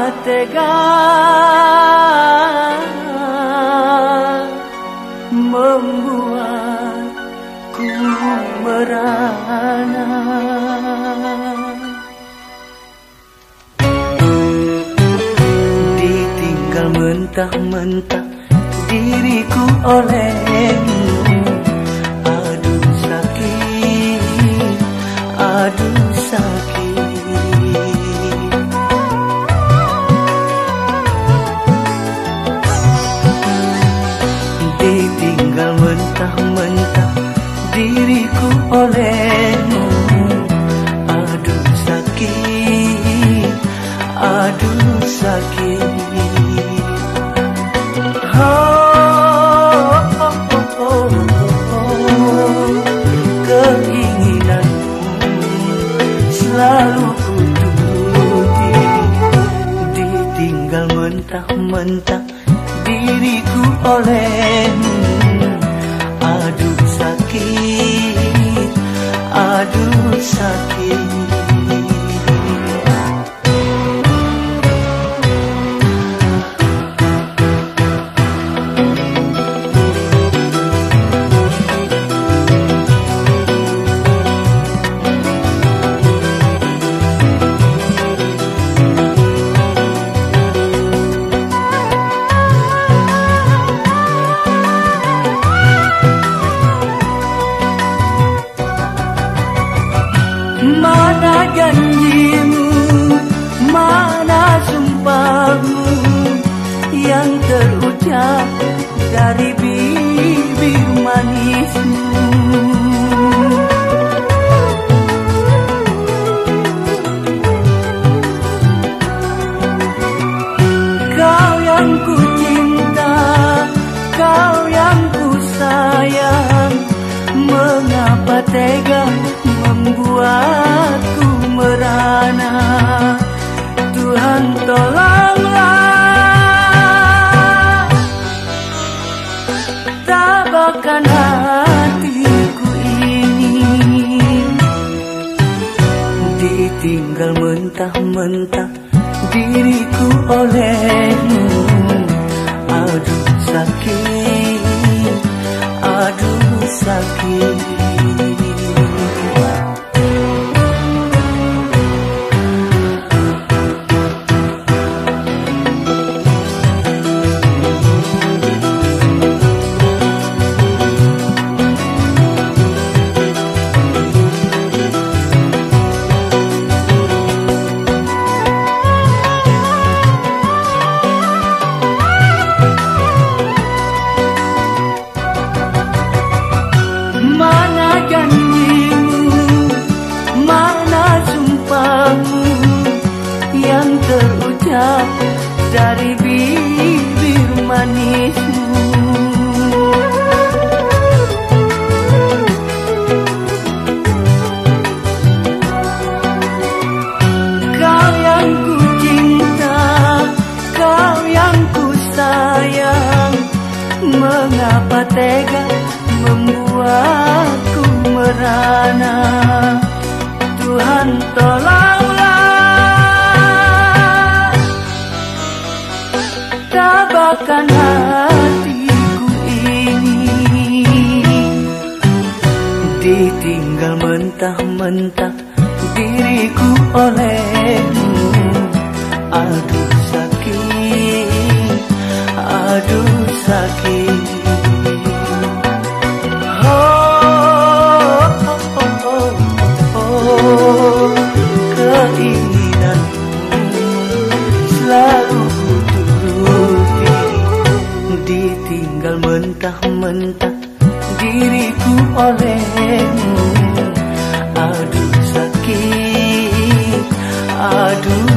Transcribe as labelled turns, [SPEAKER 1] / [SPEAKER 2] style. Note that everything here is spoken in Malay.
[SPEAKER 1] tega membuatku merana. Ditinggal mentah-mentah diriku olehmu. Aduh sakit, aduh sakit. Ditinggal mentah-mentah diriku olehmu. Aduh sakit, aduh sakit. Selalu kuturuti. Ditinggal mentah-mentah diriku olehmu. Aduh sakit, aduh sakit. Mana janjimu, mana sumpahmu yang terucap dari bibir manismu. Kau yang ku cinta, kau yang ku sayang, mengapa tega membuatku merana. Tuhan tolonglah, tabahkan hatiku ini. Ditinggal mentah-mentah diriku olehmu. Aduh sakit, aduh sakit. Mana janjimu, mana sumpahmu yang terucap dari bibir manismu. Kau yang ku cinta, kau yang ku sayang, mengapa tega membuatku merana. Tuhan tolonglah, tabahkan hatiku ini. Ditinggal mentah-mentah diriku olehmu. Aduh sakit, aduh sakit. Keinginanmu selalu kuturuti. Ditinggal mentah-mentah diriku olehmu. Aduh sakit, aduh